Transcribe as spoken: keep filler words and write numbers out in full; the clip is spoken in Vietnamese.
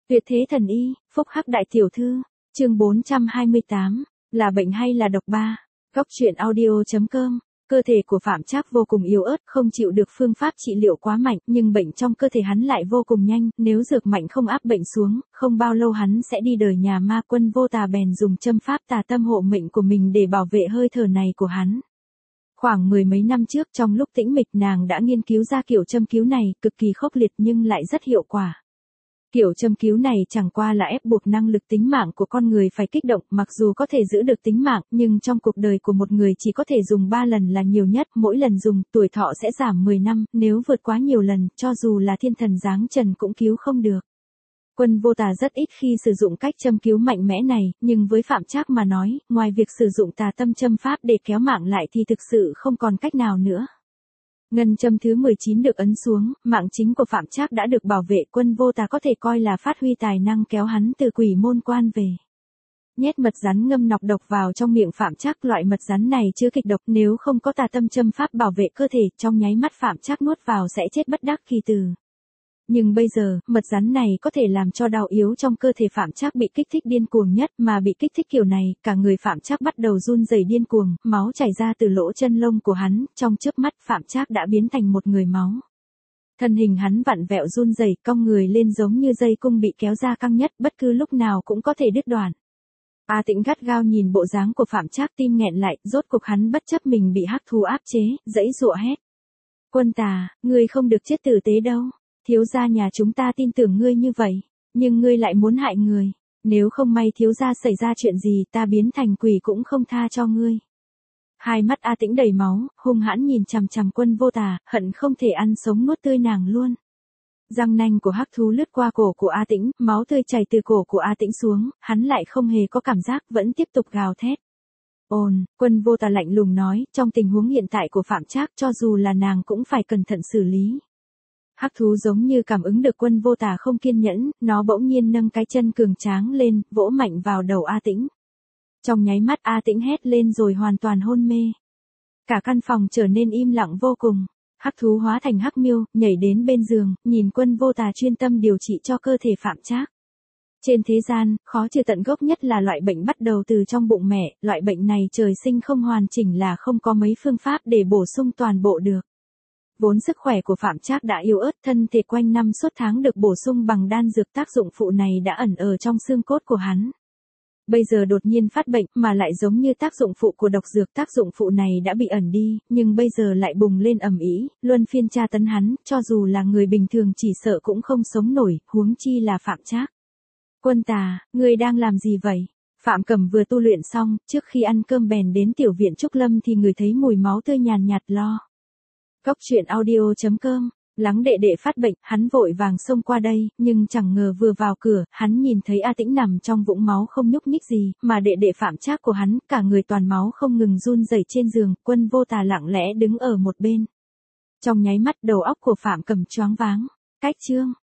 Tuyệt thế thần y, phúc hắc đại tiểu thư, chương bốn trăm hai mươi tám, là bệnh hay là độc ba. Góc truyện audio.com. Cơ thể của Phạm Trác vô cùng yếu ớt, không chịu được phương pháp trị liệu quá mạnh, nhưng bệnh trong cơ thể hắn lại vô cùng nhanh, nếu dược mạnh không áp bệnh xuống, không bao lâu hắn sẽ đi đời nhà ma. Quân Vô Tà bèn dùng châm pháp tà tâm hộ mệnh của mình để bảo vệ hơi thở này của hắn. Khoảng mười mấy năm trước, trong lúc tĩnh mịch, nàng đã nghiên cứu ra kiểu châm cứu này, cực kỳ khốc liệt nhưng lại rất hiệu quả. Kiểu châm cứu này chẳng qua là ép buộc năng lực tính mạng của con người phải kích động, mặc dù có thể giữ được tính mạng, nhưng trong cuộc đời của một người chỉ có thể dùng ba lần là nhiều nhất, mỗi lần dùng, tuổi thọ sẽ giảm mười năm, nếu vượt quá nhiều lần, cho dù là thiên thần giáng trần cũng cứu không được. Quân Vô Tà rất ít khi sử dụng cách châm cứu mạnh mẽ này, nhưng với Phạm Trác mà nói, ngoài việc sử dụng tà tâm châm pháp để kéo mạng lại thì thực sự không còn cách nào nữa. Ngân châm thứ mười chín được ấn xuống, mạng chính của Phạm Trác đã được bảo vệ. Quân Vô Tà có thể coi là phát huy tài năng kéo hắn từ quỷ môn quan về. Nhét mật rắn ngâm nọc độc vào trong miệng Phạm Trác, loại mật rắn này chứa kịch độc, nếu không có tà tâm châm pháp bảo vệ cơ thể, trong nháy mắt Phạm Trác nuốt vào sẽ chết bất đắc kỳ tử. Nhưng bây giờ, mật rắn này có thể làm cho đau yếu trong cơ thể Phạm Trác bị kích thích điên cuồng nhất, mà bị kích thích kiểu này, cả người Phạm Trác bắt đầu run rẩy điên cuồng, máu chảy ra từ lỗ chân lông của hắn, trong chớp mắt Phạm Trác đã biến thành một người máu. Thân hình hắn vặn vẹo run rẩy, cong người lên giống như dây cung bị kéo ra căng nhất, bất cứ lúc nào cũng có thể đứt đoạn. A Tĩnh gắt gao nhìn bộ dáng của Phạm Trác, tim nghẹn lại, rốt cuộc hắn bất chấp mình bị hắc thú áp chế, giãy giụa hét: "Quân Tà, ngươi không được chết tử tế đâu. Thiếu gia nhà chúng ta tin tưởng ngươi như vậy, nhưng ngươi lại muốn hại người. Nếu không may thiếu gia xảy ra chuyện gì, ta biến thành quỷ cũng không tha cho ngươi." Hai mắt A Tĩnh đầy máu, hung hãn nhìn chằm chằm Quân Vô Tà, hận không thể ăn sống nuốt tươi nàng luôn. Răng nanh của hắc thú lướt qua cổ của A Tĩnh, máu tươi chảy từ cổ của A Tĩnh xuống, hắn lại không hề có cảm giác, vẫn tiếp tục gào thét. Ồn, Quân Vô Tà lạnh lùng nói, trong tình huống hiện tại của Phạm Trác, cho dù là nàng cũng phải cẩn thận xử lý. Hắc thú giống như cảm ứng được Quân Vô Tà không kiên nhẫn, nó bỗng nhiên nâng cái chân cường tráng lên, vỗ mạnh vào đầu A Tĩnh. Trong nháy mắt A Tĩnh hét lên rồi hoàn toàn hôn mê. Cả căn phòng trở nên im lặng vô cùng. Hắc thú hóa thành hắc miêu, nhảy đến bên giường, nhìn Quân Vô Tà chuyên tâm điều trị cho cơ thể Phạm Trác. Trên thế gian, khó trừ tận gốc nhất là loại bệnh bắt đầu từ trong bụng mẹ, loại bệnh này trời sinh không hoàn chỉnh là không có mấy phương pháp để bổ sung toàn bộ được. Vốn sức khỏe của Phạm Trác đã yếu ớt, thân thể quanh năm suốt tháng được bổ sung bằng đan dược, tác dụng phụ này đã ẩn ở trong xương cốt của hắn. Bây giờ đột nhiên phát bệnh, mà lại giống như tác dụng phụ của độc dược, tác dụng phụ này đã bị ẩn đi, nhưng bây giờ lại bùng lên ầm ĩ, luân phiên tra tấn hắn, cho dù là người bình thường chỉ sợ cũng không sống nổi, huống chi là Phạm Trác. Quân Tà, ngươi đang làm gì vậy? Phạm Cẩm vừa tu luyện xong, trước khi ăn cơm bèn đến tiểu viện Trúc Lâm thì ngửi thấy mùi máu tươi nhàn nhạt lo. Góc truyện audio.com. Lắng đệ đệ phát bệnh, hắn vội vàng xông qua đây, nhưng chẳng ngờ vừa vào cửa, hắn nhìn thấy A Tĩnh nằm trong vũng máu không nhúc nhích gì, mà đệ đệ Phạm Trác của hắn, cả người toàn máu không ngừng run rẩy trên giường. Quân Vô Tà lặng lẽ đứng ở một bên. Trong nháy mắt đầu óc của Phạm Cẩm choáng váng. Cách chương